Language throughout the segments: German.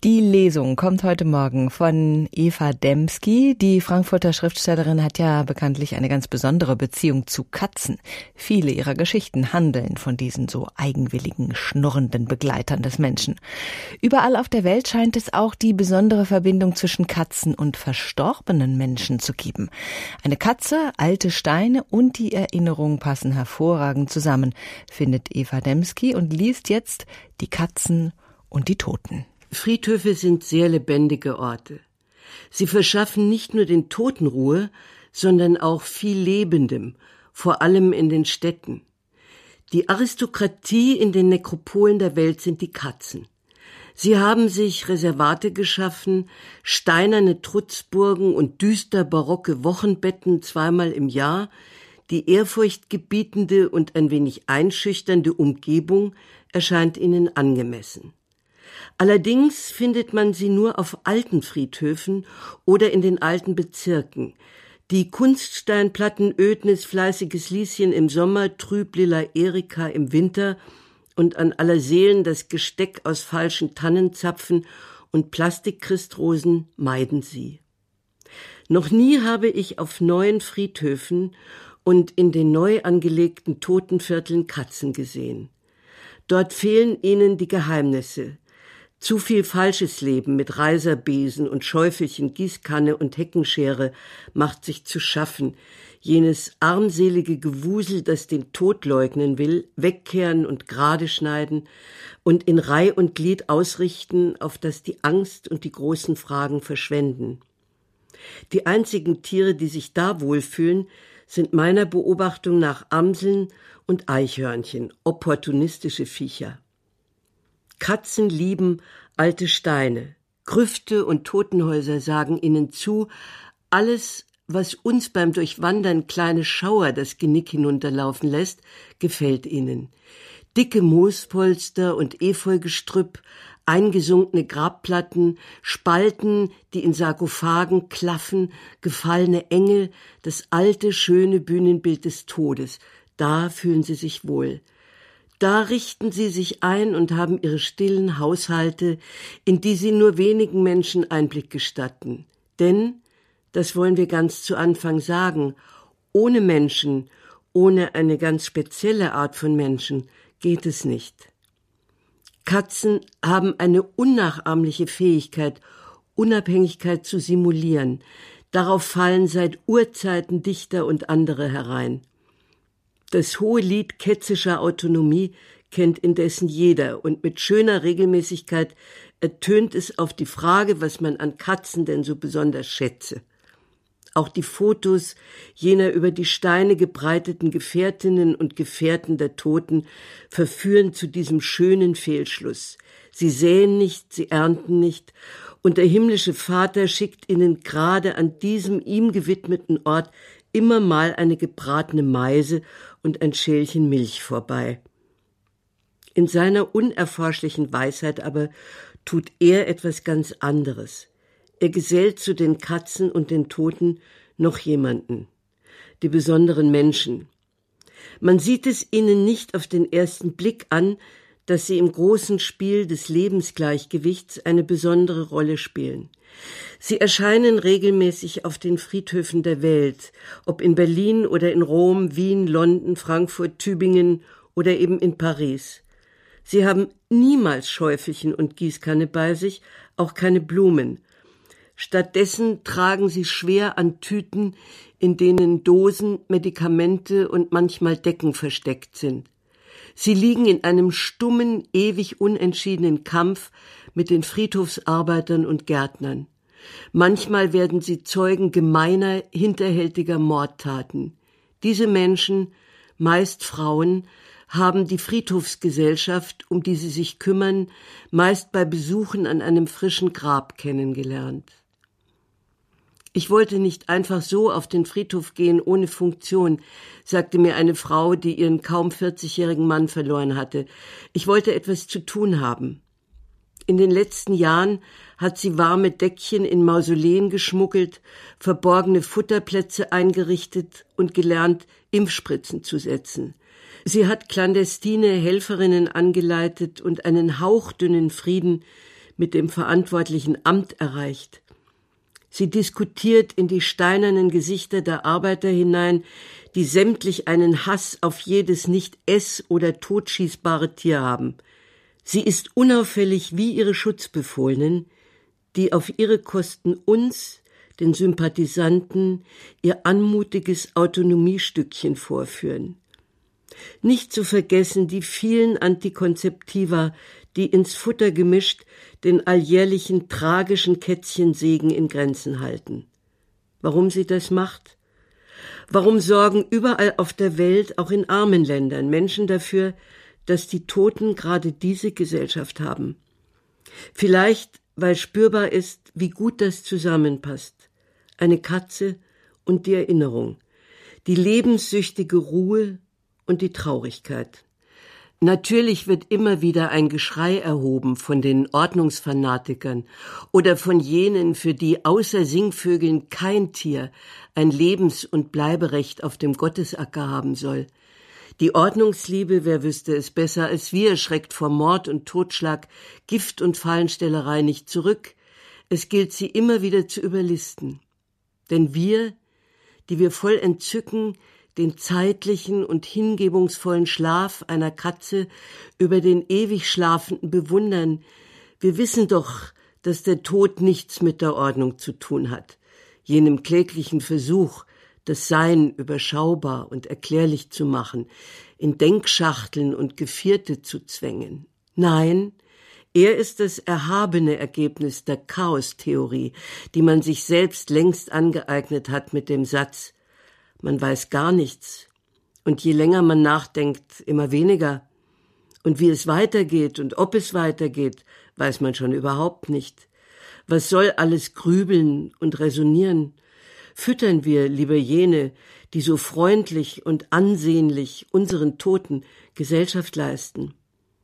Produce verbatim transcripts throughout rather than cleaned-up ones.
Die Lesung kommt heute Morgen von Eva Demski. Die Frankfurter Schriftstellerin hat ja bekanntlich eine ganz besondere Beziehung zu Katzen. Viele ihrer Geschichten handeln von diesen so eigenwilligen, schnurrenden Begleitern des Menschen. Überall auf der Welt scheint es auch die besondere Verbindung zwischen Katzen und verstorbenen Menschen zu geben. Eine Katze, alte Steine und die Erinnerung passen hervorragend zusammen, findet Eva Demski und liest jetzt Die Katzen und die Toten. Friedhöfe sind sehr lebendige Orte. Sie verschaffen nicht nur den Toten Ruhe, sondern auch viel Lebendem, vor allem in den Städten. Die Aristokratie in den Nekropolen der Welt sind die Katzen. Sie haben sich Reservate geschaffen, steinerne Trutzburgen und düster barocke Wochenbetten zweimal im Jahr. Die ehrfurchtgebietende und ein wenig einschüchternde Umgebung erscheint ihnen angemessen. Allerdings findet man sie nur auf alten Friedhöfen oder in den alten Bezirken. Die Kunststeinplatten Ödnis fleißiges Lieschen im Sommer, trüblila Erika im Winter und an aller Seelen das Gesteck aus falschen Tannenzapfen und Plastikchristrosen meiden sie. Noch nie habe ich auf neuen Friedhöfen und in den neu angelegten Totenvierteln Katzen gesehen. Dort fehlen ihnen die Geheimnisse. Zu viel falsches Leben mit Reiserbesen und Schäufelchen, Gießkanne und Heckenschere macht sich zu schaffen. Jenes armselige Gewusel, das den Tod leugnen will, wegkehren und gerade schneiden und in Reih und Glied ausrichten, auf das die Angst und die großen Fragen verschwenden. Die einzigen Tiere, die sich da wohlfühlen, sind meiner Beobachtung nach Amseln und Eichhörnchen, opportunistische Viecher. Katzen lieben alte Steine. Grüfte und Totenhäuser sagen ihnen zu, alles, was uns beim Durchwandern kleine Schauer das Genick hinunterlaufen lässt, gefällt ihnen. Dicke Moospolster und Efeugestrüpp, eingesunkene Grabplatten, Spalten, die in Sarkophagen klaffen, gefallene Engel, das alte, schöne Bühnenbild des Todes. Da fühlen sie sich wohl. Da richten sie sich ein und haben ihre stillen Haushalte, in die sie nur wenigen Menschen Einblick gestatten. Denn, das wollen wir ganz zu Anfang sagen, ohne Menschen, ohne eine ganz spezielle Art von Menschen geht es nicht. Katzen haben eine unnachahmliche Fähigkeit, Unabhängigkeit zu simulieren. Darauf fallen seit Urzeiten Dichter und andere herein. Das hohe Lied ketzischer Autonomie kennt indessen jeder und mit schöner Regelmäßigkeit ertönt es auf die Frage, was man an Katzen denn so besonders schätze. Auch die Fotos jener über die Steine gebreiteten Gefährtinnen und Gefährten der Toten verführen zu diesem schönen Fehlschluss. Sie säen nicht, sie ernten nicht, und der himmlische Vater schickt ihnen gerade an diesem ihm gewidmeten Ort immer mal eine gebratene Meise und ein Schälchen Milch vorbei. In seiner unerforschlichen Weisheit aber tut er etwas ganz anderes. Er gesellt zu den Katzen und den Toten noch jemanden, die besonderen Menschen. Man sieht es ihnen nicht auf den ersten Blick an, dass sie im großen Spiel des Lebensgleichgewichts eine besondere Rolle spielen. Sie erscheinen regelmäßig auf den Friedhöfen der Welt, ob in Berlin oder in Rom, Wien, London, Frankfurt, Tübingen oder eben in Paris. Sie haben niemals Schäufelchen und Gießkanne bei sich, auch keine Blumen. Stattdessen tragen sie schwer an Tüten, in denen Dosen, Medikamente und manchmal Decken versteckt sind. Sie liegen in einem stummen, ewig unentschiedenen Kampf mit den Friedhofsarbeitern und Gärtnern. Manchmal werden sie Zeugen gemeiner, hinterhältiger Mordtaten. Diese Menschen, meist Frauen, haben die Friedhofsgesellschaft, um die sie sich kümmern, meist bei Besuchen an einem frischen Grab kennengelernt. Ich wollte nicht einfach so auf den Friedhof gehen, ohne Funktion, sagte mir eine Frau, die ihren kaum vierzigjährigen Mann verloren hatte. Ich wollte etwas zu tun haben. In den letzten Jahren hat sie warme Deckchen in Mausoleen geschmuggelt, verborgene Futterplätze eingerichtet und gelernt, Impfspritzen zu setzen. Sie hat clandestine Helferinnen angeleitet und einen hauchdünnen Frieden mit dem verantwortlichen Amt erreicht. Sie diskutiert in die steinernen Gesichter der Arbeiter hinein, die sämtlich einen Hass auf jedes nicht ess- oder totschießbare Tier haben. Sie ist unauffällig wie ihre Schutzbefohlenen, die auf ihre Kosten uns, den Sympathisanten, ihr anmutiges Autonomiestückchen vorführen. Nicht zu vergessen die vielen Antikonzeptiva, die ins Futter gemischt den alljährlichen tragischen Kätzchensegen in Grenzen halten. Warum sie das macht? Warum sorgen überall auf der Welt, auch in armen Ländern, Menschen dafür, dass die Toten gerade diese Gesellschaft haben? Vielleicht, weil spürbar ist, wie gut das zusammenpasst. Eine Katze und die Erinnerung, die lebenssüchtige Ruhe und die Traurigkeit. Natürlich wird immer wieder ein Geschrei erhoben von den Ordnungsfanatikern oder von jenen, für die außer Singvögeln kein Tier ein Lebens- und Bleiberecht auf dem Gottesacker haben soll. Die Ordnungsliebe, wer wüsste es besser als wir, schreckt vor Mord und Totschlag, Gift und Fallenstellerei nicht zurück. Es gilt, sie immer wieder zu überlisten. Denn wir, die wir voll Entzücken den zeitlichen und hingebungsvollen Schlaf einer Katze über den ewig Schlafenden bewundern, wir wissen doch, dass der Tod nichts mit der Ordnung zu tun hat, jenem kläglichen Versuch, das Sein überschaubar und erklärlich zu machen, in Denkschachteln und Gevierte zu zwängen. Nein, er ist das erhabene Ergebnis der Chaostheorie, die man sich selbst längst angeeignet hat mit dem Satz: Man weiß gar nichts. Und je länger man nachdenkt, immer weniger. Und wie es weitergeht und ob es weitergeht, weiß man schon überhaupt nicht. Was soll alles grübeln und resonieren? Füttern wir lieber jene, die so freundlich und ansehnlich unseren Toten Gesellschaft leisten.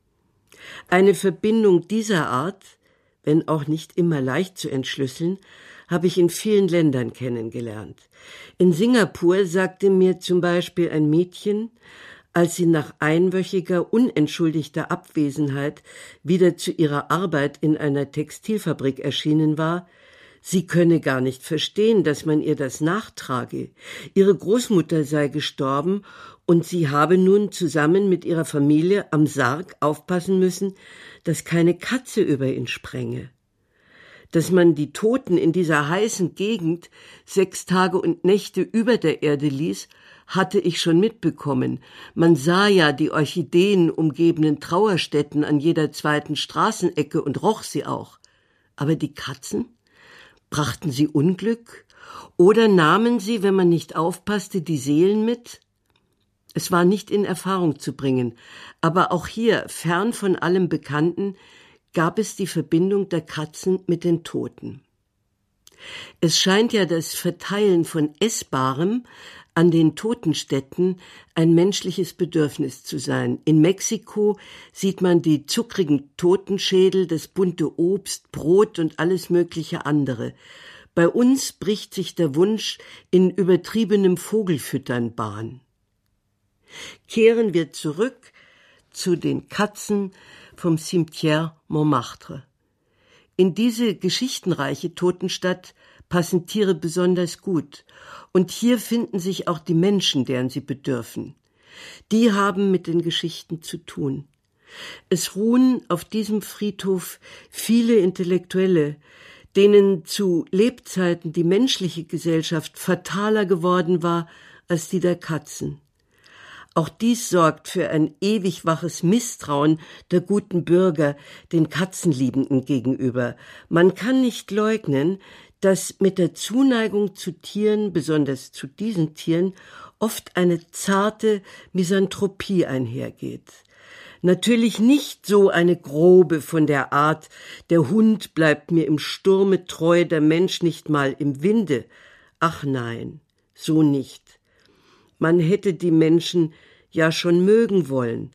Eine Verbindung dieser Art, wenn auch nicht immer leicht zu entschlüsseln, habe ich in vielen Ländern kennengelernt. In Singapur sagte mir zum Beispiel ein Mädchen, als sie nach einwöchiger, unentschuldigter Abwesenheit wieder zu ihrer Arbeit in einer Textilfabrik erschienen war, sie könne gar nicht verstehen, dass man ihr das nachtrage. Ihre Großmutter sei gestorben und sie habe nun zusammen mit ihrer Familie am Sarg aufpassen müssen, dass keine Katze über ihn sprenge. Dass man die Toten in dieser heißen Gegend sechs Tage und Nächte über der Erde ließ, hatte ich schon mitbekommen. Man sah ja die Orchideen umgebenen Trauerstätten an jeder zweiten Straßenecke und roch sie auch. Aber die Katzen? Brachten sie Unglück? Oder nahmen sie, wenn man nicht aufpasste, die Seelen mit? Es war nicht in Erfahrung zu bringen, aber auch hier, fern von allem Bekannten, gab es die Verbindung der Katzen mit den Toten. Es scheint ja das Verteilen von Essbarem an den Totenstätten ein menschliches Bedürfnis zu sein. In Mexiko sieht man die zuckrigen Totenschädel, das bunte Obst, Brot und alles mögliche andere. Bei uns bricht sich der Wunsch in übertriebenem Vogelfüttern Bahn. Kehren wir zurück zu den Katzen vom Cimetière Montmartre. In diese geschichtenreiche Totenstadt passen Tiere besonders gut, und hier finden sich auch die Menschen, deren sie bedürfen. Die haben mit den Geschichten zu tun. Es ruhen auf diesem Friedhof viele Intellektuelle, denen zu Lebzeiten die menschliche Gesellschaft fataler geworden war als die der Katzen. Auch dies sorgt für ein ewig waches Misstrauen der guten Bürger den Katzenliebenden gegenüber. Man kann nicht leugnen, dass mit der Zuneigung zu Tieren, besonders zu diesen Tieren, oft eine zarte Misanthropie einhergeht. Natürlich nicht so eine grobe von der Art, der Hund bleibt mir im Sturme treu, der Mensch nicht mal im Winde. Ach nein, so nicht. Man hätte die Menschen ja schon mögen wollen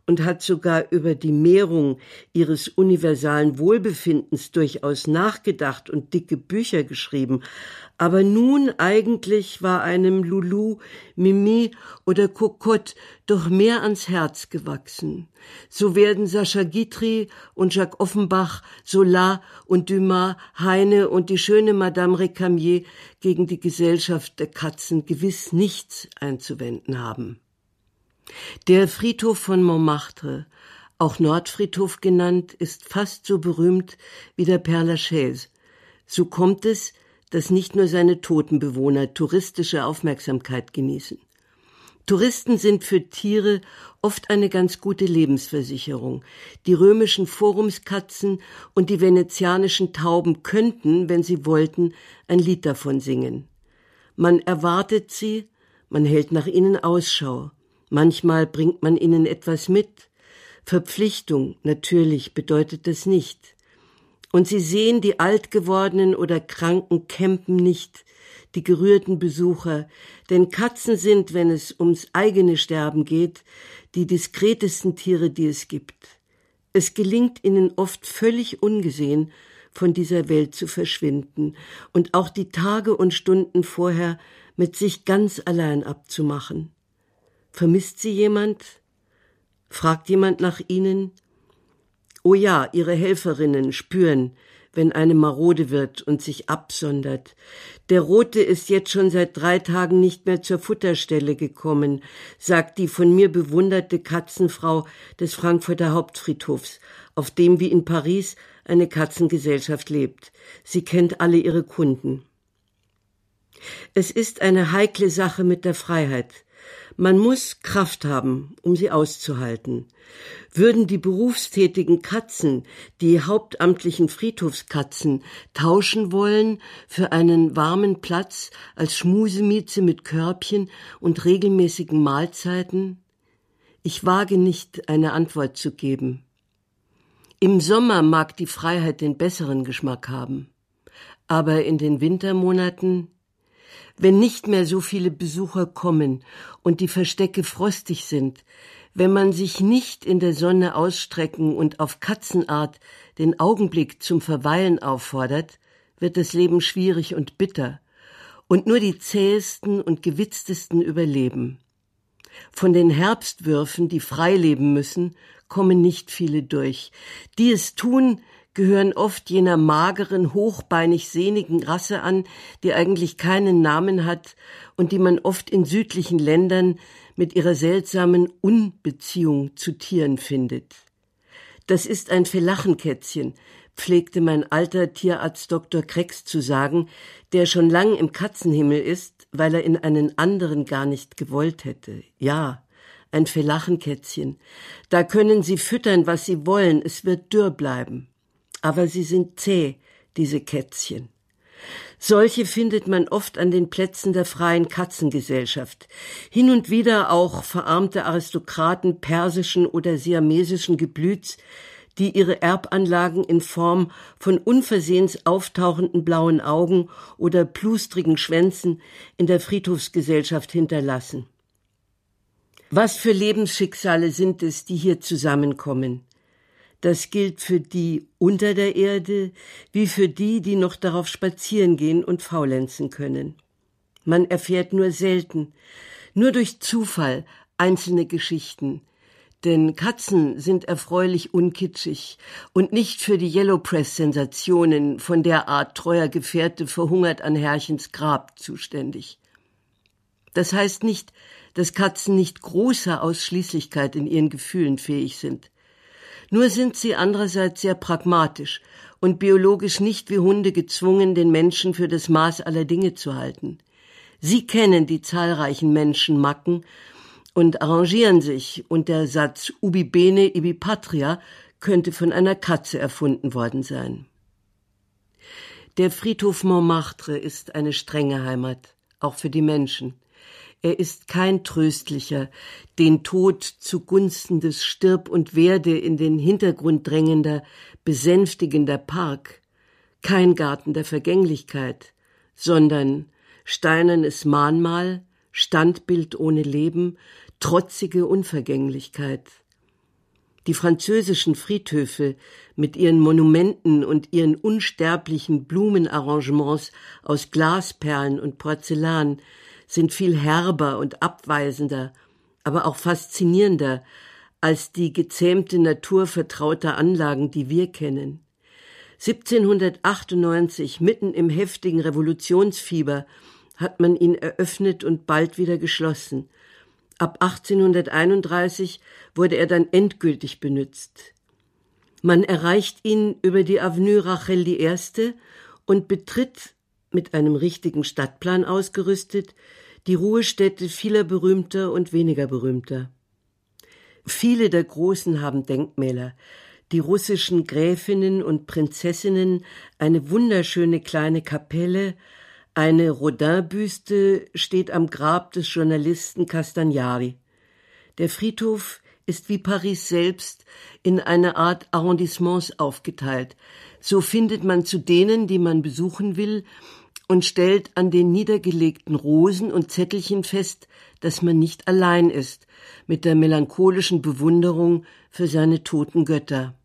und hat sogar über die Mehrung ihres universalen Wohlbefindens durchaus nachgedacht und dicke Bücher geschrieben. Aber nun eigentlich war einem Lulu, Mimi oder Cocotte doch mehr ans Herz gewachsen. So werden Sacha Guitry und Jacques Offenbach, Zola und Dumas, Heine und die schöne Madame Récamier gegen die Gesellschaft der Katzen gewiss nichts einzuwenden haben. Der Friedhof von Montmartre, auch Nordfriedhof genannt, ist fast so berühmt wie der Père Lachaise. So kommt es, dass nicht nur seine toten Bewohner touristische Aufmerksamkeit genießen. Touristen sind für Tiere oft eine ganz gute Lebensversicherung. Die römischen Forumskatzen und die venezianischen Tauben könnten, wenn sie wollten, ein Lied davon singen. Man erwartet sie, man hält nach ihnen Ausschau. Manchmal bringt man ihnen etwas mit. Verpflichtung, natürlich, bedeutet das nicht. Und sie sehen die altgewordenen oder kranken Kämpen nicht, die gerührten Besucher, denn Katzen sind, wenn es ums eigene Sterben geht, die diskretesten Tiere, die es gibt. Es gelingt ihnen oft völlig ungesehen, von dieser Welt zu verschwinden und auch die Tage und Stunden vorher mit sich ganz allein abzumachen. Vermisst sie jemand? Fragt jemand nach ihnen? Oh ja, ihre Helferinnen spüren, wenn eine marode wird und sich absondert. Der Rote ist jetzt schon seit drei Tagen nicht mehr zur Futterstelle gekommen, sagt die von mir bewunderte Katzenfrau des Frankfurter Hauptfriedhofs, auf dem wie in Paris eine Katzengesellschaft lebt. Sie kennt alle ihre Kunden. Es ist eine heikle Sache mit der Freiheit. Man muss Kraft haben, um sie auszuhalten. Würden die berufstätigen Katzen, die hauptamtlichen Friedhofskatzen, tauschen wollen für einen warmen Platz als Schmusemieze mit Körbchen und regelmäßigen Mahlzeiten? Ich wage nicht, eine Antwort zu geben. Im Sommer mag die Freiheit den besseren Geschmack haben, aber in den Wintermonaten, wenn nicht mehr so viele Besucher kommen und die Verstecke frostig sind, wenn man sich nicht in der Sonne ausstrecken und auf Katzenart den Augenblick zum Verweilen auffordert, wird das Leben schwierig und bitter und nur die zähesten und gewitztesten überleben. Von den Herbstwürfen, die frei leben müssen, kommen nicht viele durch. Die es tun, gehören oft jener mageren, hochbeinig sehnigen Rasse an, die eigentlich keinen Namen hat und die man oft in südlichen Ländern mit ihrer seltsamen Unbeziehung zu Tieren findet. Das ist ein Fellachenkätzchen, pflegte mein alter Tierarzt Doktor Krex zu sagen, der schon lang im Katzenhimmel ist, weil er in einen anderen gar nicht gewollt hätte. Ja, ein Fellachenkätzchen. Da können Sie füttern, was Sie wollen, es wird dürr bleiben. Aber sie sind zäh, diese Kätzchen. Solche findet man oft an den Plätzen der freien Katzengesellschaft. Hin und wieder auch verarmte Aristokraten persischen oder siamesischen Geblüts, die ihre Erbanlagen in Form von unversehens auftauchenden blauen Augen oder plustrigen Schwänzen in der Friedhofsgesellschaft hinterlassen. Was für Lebensschicksale sind es, die hier zusammenkommen? Das gilt für die unter der Erde wie für die, die noch darauf spazieren gehen und faulenzen können. Man erfährt nur selten, nur durch Zufall einzelne Geschichten, denn Katzen sind erfreulich unkitschig und nicht für die Yellow-Press-Sensationen von der Art treuer Gefährte verhungert an Herrchens Grab zuständig. Das heißt nicht, dass Katzen nicht großer Ausschließlichkeit in ihren Gefühlen fähig sind. Nur sind sie andererseits sehr pragmatisch und biologisch nicht wie Hunde gezwungen, den Menschen für das Maß aller Dinge zu halten. Sie kennen die zahlreichen Menschenmacken und arrangieren sich, und der Satz ubi bene ibi patria könnte von einer Katze erfunden worden sein. Der Friedhof Montmartre ist eine strenge Heimat, auch für die Menschen. Er ist kein tröstlicher, den Tod zugunsten des Stirb und Werde in den Hintergrund drängender, besänftigender Park, kein Garten der Vergänglichkeit, sondern steinernes Mahnmal, Standbild ohne Leben, trotzige Unvergänglichkeit. Die französischen Friedhöfe mit ihren Monumenten und ihren unsterblichen Blumenarrangements aus Glasperlen und Porzellan sind viel herber und abweisender, aber auch faszinierender als die gezähmte Natur vertrauter Anlagen, die wir kennen. siebzehnhundertachtundneunzig, mitten im heftigen Revolutionsfieber, hat man ihn eröffnet und bald wieder geschlossen. Ab achtzehnhunderteinunddreißig wurde er dann endgültig benützt. Man erreicht ihn über die Avenue Rachel die Erste und betritt, mit einem richtigen Stadtplan ausgerüstet, die Ruhestätte vieler berühmter und weniger berühmter. Viele der Großen haben Denkmäler. Die russischen Gräfinnen und Prinzessinnen, eine wunderschöne kleine Kapelle, eine Rodin-Büste steht am Grab des Journalisten Castagnari. Der Friedhof ist wie Paris selbst in eine Art Arrondissements aufgeteilt. So findet man zu denen, die man besuchen will, und stellt an den niedergelegten Rosen und Zettelchen fest, dass man nicht allein ist, mit der melancholischen Bewunderung für seine toten Götter.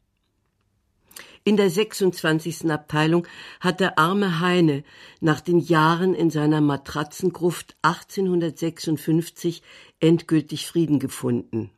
In der sechsundzwanzigsten Abteilung hat der arme Heine nach den Jahren in seiner Matratzengruft achtzehnhundertsechsundfünfzig endgültig Frieden gefunden.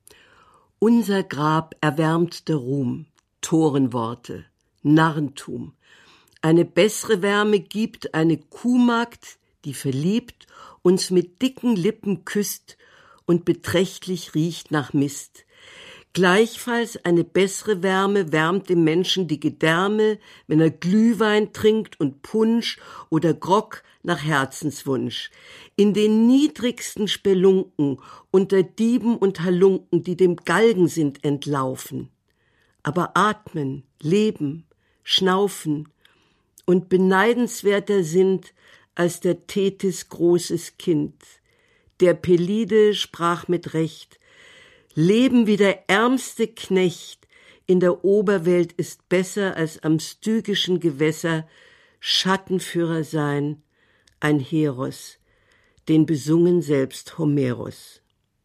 Unser Grab erwärmt der Ruhm, Torenworte, Narrentum. Eine bessere Wärme gibt eine Kuhmagd, die verliebt, uns mit dicken Lippen küsst und beträchtlich riecht nach Mist. Gleichfalls eine bessere Wärme wärmt dem Menschen die Gedärme, wenn er Glühwein trinkt und Punsch oder Grog nach Herzenswunsch. In den niedrigsten Spelunken, unter Dieben und Halunken, die dem Galgen sind entlaufen. Aber atmen, leben, schnaufen und beneidenswerter sind als der Tethys großes Kind. Der Pelide sprach mit Recht: Leben wie der ärmste Knecht in der Oberwelt ist besser als am stygischen Gewässer Schattenführer sein, ein Heros, den besungen selbst Homeros.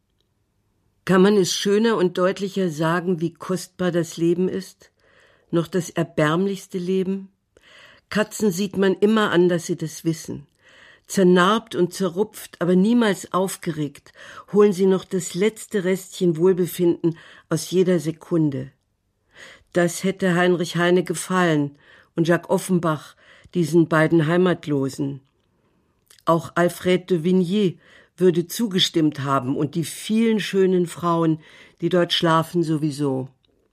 Kann man es schöner und deutlicher sagen, wie kostbar das Leben ist? Noch das erbärmlichste Leben? Katzen sieht man immer an, dass sie das wissen. Zernarbt und zerrupft, aber niemals aufgeregt, holen sie noch das letzte Restchen Wohlbefinden aus jeder Sekunde. Das hätte Heinrich Heine gefallen und Jacques Offenbach, diesen beiden Heimatlosen. Auch Alfred de Vigny würde zugestimmt haben und die vielen schönen Frauen, die dort schlafen, sowieso.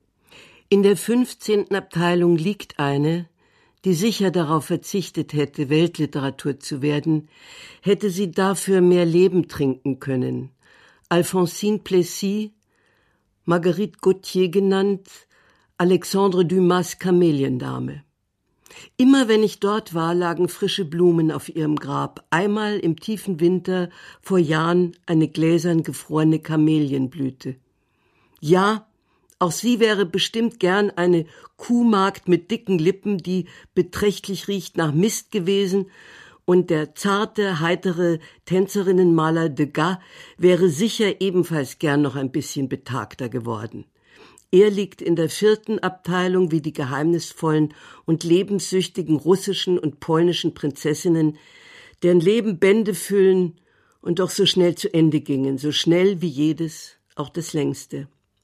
In der fünfzehnten Abteilung liegt eine, die sicher darauf verzichtet hätte, Weltliteratur zu werden, hätte sie dafür mehr Leben trinken können. Alphonsine Plessis, Marguerite Gautier genannt, Alexandre Dumas' Kameliendame. Immer wenn ich dort war, lagen frische Blumen auf ihrem Grab, einmal im tiefen Winter, vor Jahren eine gläsern gefrorene Kamelienblüte. Ja, auch sie wäre bestimmt gern eine Kuhmagd mit dicken Lippen, die beträchtlich riecht nach Mist gewesen, und der zarte, heitere Tänzerinnenmaler Degas wäre sicher ebenfalls gern noch ein bisschen betagter geworden. Er liegt in der vierten Abteilung wie die geheimnisvollen und lebenssüchtigen russischen und polnischen Prinzessinnen, deren Leben Bände füllen und doch so schnell zu Ende gingen, so schnell wie jedes, auch das längste.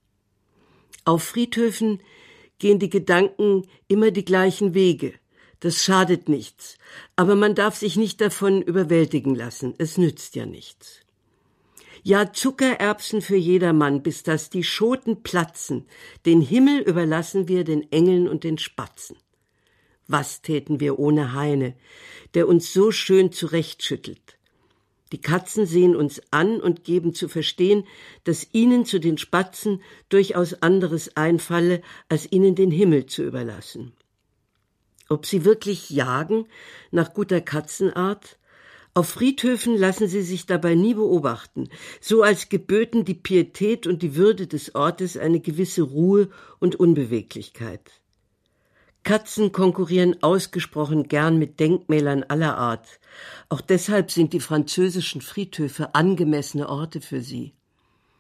Auf Friedhöfen gehen die Gedanken immer die gleichen Wege. Das schadet nichts, aber man darf sich nicht davon überwältigen lassen. Es nützt ja nichts. Ja, Zuckererbsen für jedermann, bis dass die Schoten platzen. Den Himmel überlassen wir den Engeln und den Spatzen. Was täten wir ohne Heine, der uns so schön zurechtschüttelt? Die Katzen sehen uns an und geben zu verstehen, dass ihnen zu den Spatzen durchaus anderes einfalle, als ihnen den Himmel zu überlassen. Ob sie wirklich jagen, nach guter Katzenart? Auf Friedhöfen lassen sie sich dabei nie beobachten, so als geböten die Pietät und die Würde des Ortes eine gewisse Ruhe und Unbeweglichkeit. Katzen konkurrieren ausgesprochen gern mit Denkmälern aller Art. Auch deshalb sind die französischen Friedhöfe angemessene Orte für sie.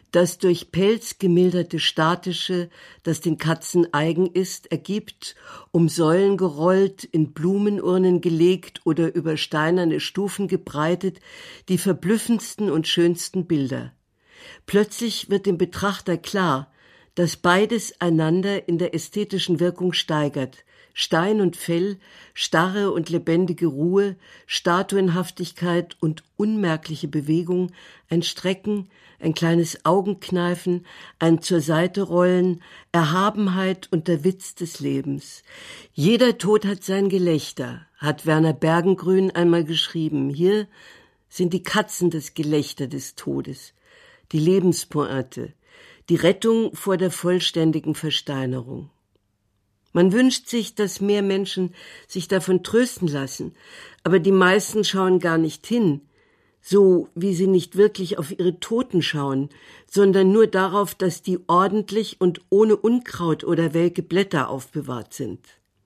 Das durch Pelz gemilderte Statische, das den Katzen eigen ist, ergibt, um Säulen gerollt, in Blumenurnen gelegt oder über steinerne Stufen gebreitet, die verblüffendsten und schönsten Bilder. Plötzlich wird dem Betrachter klar, dass beides einander in der ästhetischen Wirkung steigert. Stein und Fell, starre und lebendige Ruhe, Statuenhaftigkeit und unmerkliche Bewegung, ein Strecken, ein kleines Augenkneifen, ein zur Seite rollen, Erhabenheit und der Witz des Lebens. Jeder Tod hat sein Gelächter, hat Werner Bergengrün einmal geschrieben. Hier sind die Katzen das Gelächter des Todes, die Lebenspointe, die Rettung vor der vollständigen Versteinerung. Man wünscht sich, dass mehr Menschen sich davon trösten lassen, aber die meisten schauen gar nicht hin, so wie sie nicht wirklich auf ihre Toten schauen, sondern nur darauf, dass die ordentlich und ohne Unkraut oder welke Blätter aufbewahrt sind.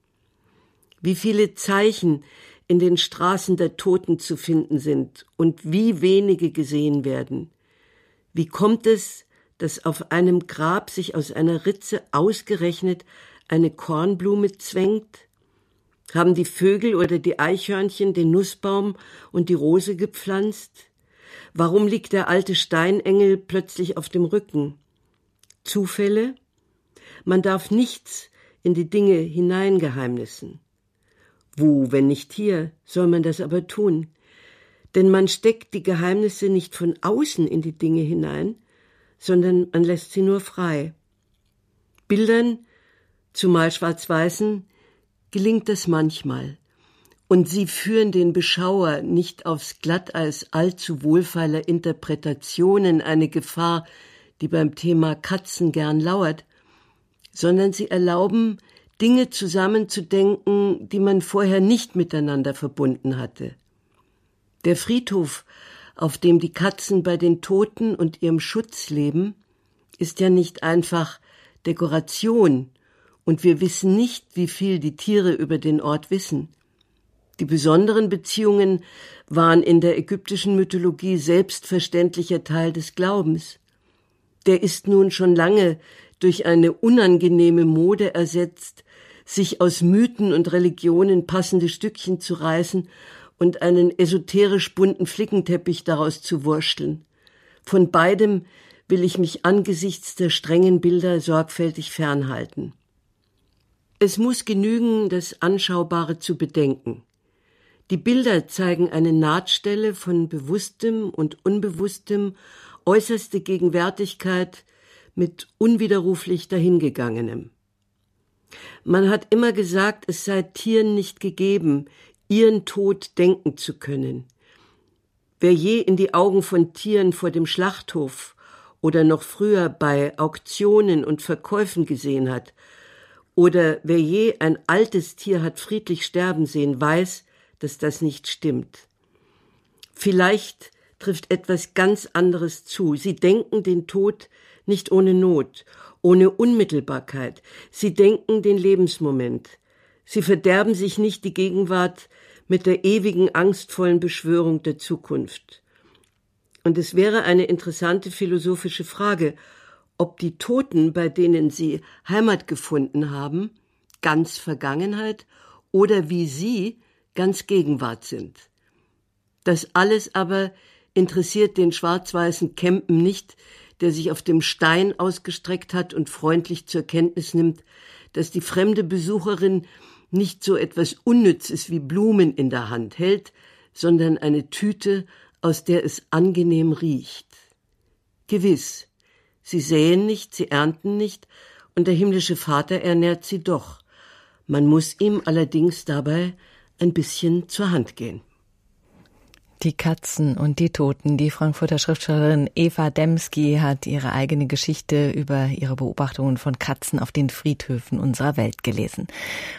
Wie viele Zeichen in den Straßen der Toten zu finden sind und wie wenige gesehen werden. Wie kommt es, dass auf einem Grab sich aus einer Ritze ausgerechnet eine Kornblume zwängt? Haben die Vögel oder die Eichhörnchen den Nussbaum und die Rose gepflanzt? Warum liegt der alte Steinengel plötzlich auf dem Rücken? Zufälle? Man darf nichts in die Dinge hineingeheimnissen. Wo, wenn nicht hier, soll man das aber tun? Denn man steckt die Geheimnisse nicht von außen in die Dinge hinein, sondern man lässt sie nur frei. Bildern, zumal schwarz-weißen, gelingt das manchmal. Und sie führen den Beschauer nicht aufs Glatteis allzu wohlfeiler Interpretationen, eine Gefahr, die beim Thema Katzen gern lauert, sondern sie erlauben, Dinge zusammenzudenken, die man vorher nicht miteinander verbunden hatte. Der Friedhof, auf dem die Katzen bei den Toten und ihrem Schutz leben, ist ja nicht einfach Dekoration, und wir wissen nicht, wie viel die Tiere über den Ort wissen. Die besonderen Beziehungen waren in der ägyptischen Mythologie selbstverständlicher Teil des Glaubens. Der ist nun schon lange durch eine unangenehme Mode ersetzt, sich aus Mythen und Religionen passende Stückchen zu reißen und einen esoterisch bunten Flickenteppich daraus zu wursteln. Von beidem will ich mich angesichts der strengen Bilder sorgfältig fernhalten. Es muss genügen, das Anschaubare zu bedenken. Die Bilder zeigen eine Nahtstelle von Bewusstem und Unbewusstem, äußerste Gegenwärtigkeit mit unwiderruflich Dahingegangenem. Man hat immer gesagt, es sei Tieren nicht gegeben, ihren Tod denken zu können. Wer je in die Augen von Tieren vor dem Schlachthof oder noch früher bei Auktionen und Verkäufen gesehen hat, oder wer je ein altes Tier hat friedlich sterben sehen, weiß, dass das nicht stimmt. Vielleicht trifft etwas ganz anderes zu. Sie denken den Tod nicht ohne Not, ohne Unmittelbarkeit. Sie denken den Lebensmoment. Sie verderben sich nicht die Gegenwart mit der ewigen angstvollen Beschwörung der Zukunft. Und es wäre eine interessante philosophische Frage, ob die Toten, bei denen sie Heimat gefunden haben, ganz Vergangenheit oder wie sie ganz Gegenwart sind. Das alles aber interessiert den schwarz-weißen Kempen nicht, der sich auf dem Stein ausgestreckt hat und freundlich zur Kenntnis nimmt, dass die fremde Besucherin nicht so etwas Unnützes wie Blumen in der Hand hält, sondern eine Tüte, aus der es angenehm riecht. Gewiss, sie säen nicht, sie ernten nicht, und der himmlische Vater ernährt sie doch. Man muss ihm allerdings dabei ein bisschen zur Hand gehen. Die Katzen und die Toten. Die Frankfurter Schriftstellerin Eva Demski hat ihre eigene Geschichte über ihre Beobachtungen von Katzen auf den Friedhöfen unserer Welt gelesen.